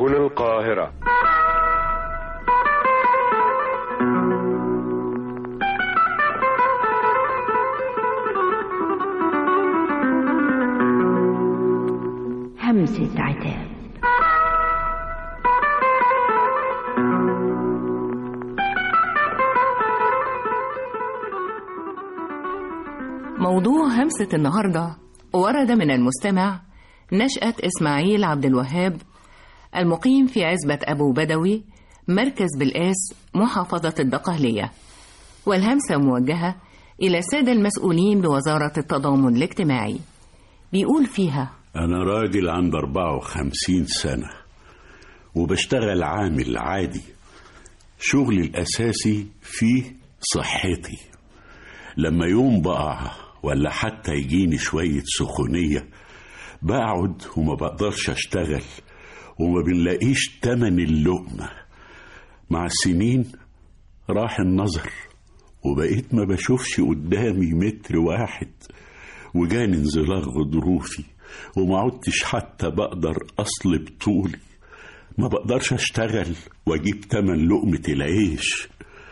هنا القاهرة. همسة عتاب. موضوع همسة النهاردة ورد من المستمع نشأة إسماعيل عبد الوهاب، المقيم في عزبة أبو بدوي، مركز بالقاس، محافظة الدقهلية، والهمسة موجهة إلى السادة المسؤولين بوزارة التضامن الاجتماعي. بيقول فيها: أنا راجل عندي 54 سنة وبشتغل عامل عادي. شغلي الأساسي فيه صحتي. لما يوم بقع ولا حتى يجيني شوية سخونية بقعد وما بقدرش أشتغل وما بنلاقيش تمن اللقمة. مع السنين راح النظر وبقيت ما بشوفش قدامي متر واحد، وجاني انزلاق غضروفي وما عدتش حتى بقدر أصلب طولي. ما بقدرش أشتغل وأجيب تمن لقمة العيش.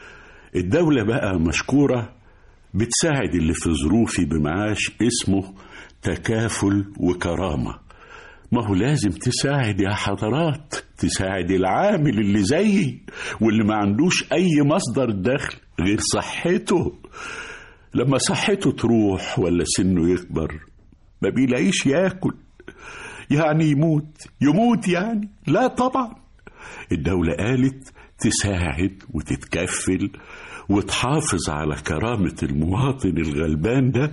الدولة بقى مشكورة بتساعد اللي في ظروفي بمعاش اسمه تكافل وكرامة. ما هو لازم تساعد يا حضرات، تساعد العامل اللي زيي واللي ما عندوش أي مصدر دخل غير صحته. لما صحته تروح ولا سنه يكبر ما بيلاقيش ياكل، يعني يموت يعني؟ لا طبعا. الدولة قالت تساعد وتتكفل وتحافظ على كرامة المواطن الغلبان ده.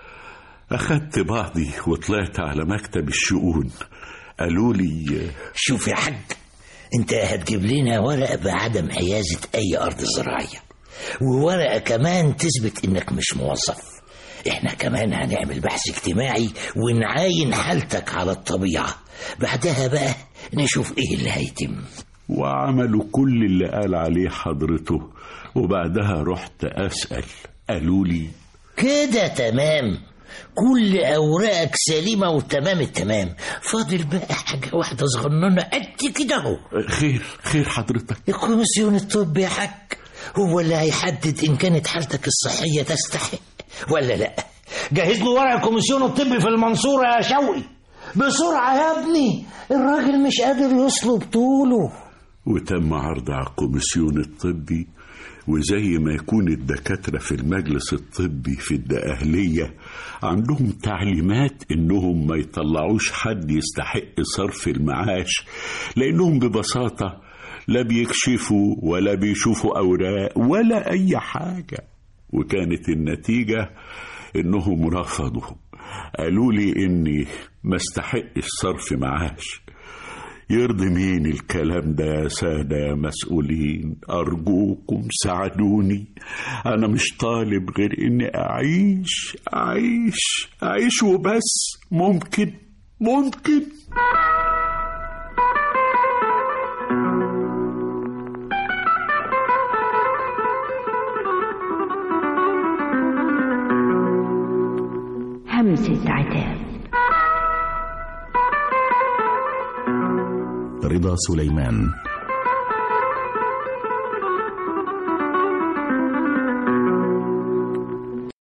أخدت بعضي وطلعت على مكتب الشؤون. قالوا لي: شوف يا حاج، انت هتجيب لنا ورقة بعدم حيازة أي أرض زراعية، وورقة كمان تثبت إنك مش موظف. احنا كمان هنعمل بحث اجتماعي ونعاين حالتك على الطبيعة. بعدها بقى نشوف ايه اللي هيتم. وعملوا كل اللي قال عليه حضرته، وبعدها رحت أسأل. قالوا لي: كده تمام، كل أوراقك سليمة وتمام التمام. فاضل بقى حاجة واحدة صغننة قد كده اهو. خير حضرتك؟ الكوميسيون الطبي يا حاج هو اللي هيحدد إن كانت حالتك الصحية تستحق ولا لا. جهز له ورق الكوميسيون الطبي في المنصورة يا شوقي بسرعة يا ابني، الراجل مش قادر يصلب طوله. وتم عرض على الكوميسيون الطبي، وزي ما يكون الدكاترة في المجلس الطبي في الدقهلية عندهم تعليمات إنهم ما يطلعوش حد يستحق صرف المعاش، لأنهم ببساطة لا بيكشفوا ولا بيشوفوا أوراق ولا أي حاجة. وكانت النتيجة إنهم رفضوا، قالوا لي إني ما استحقش صرف معاش. يرضي مين الكلام ده يا سادة يا مسؤولين؟ أرجوكم ساعدوني. أنا مش طالب غير إني أعيش وبس. ممكن همسة عتاب. رضا سليمان.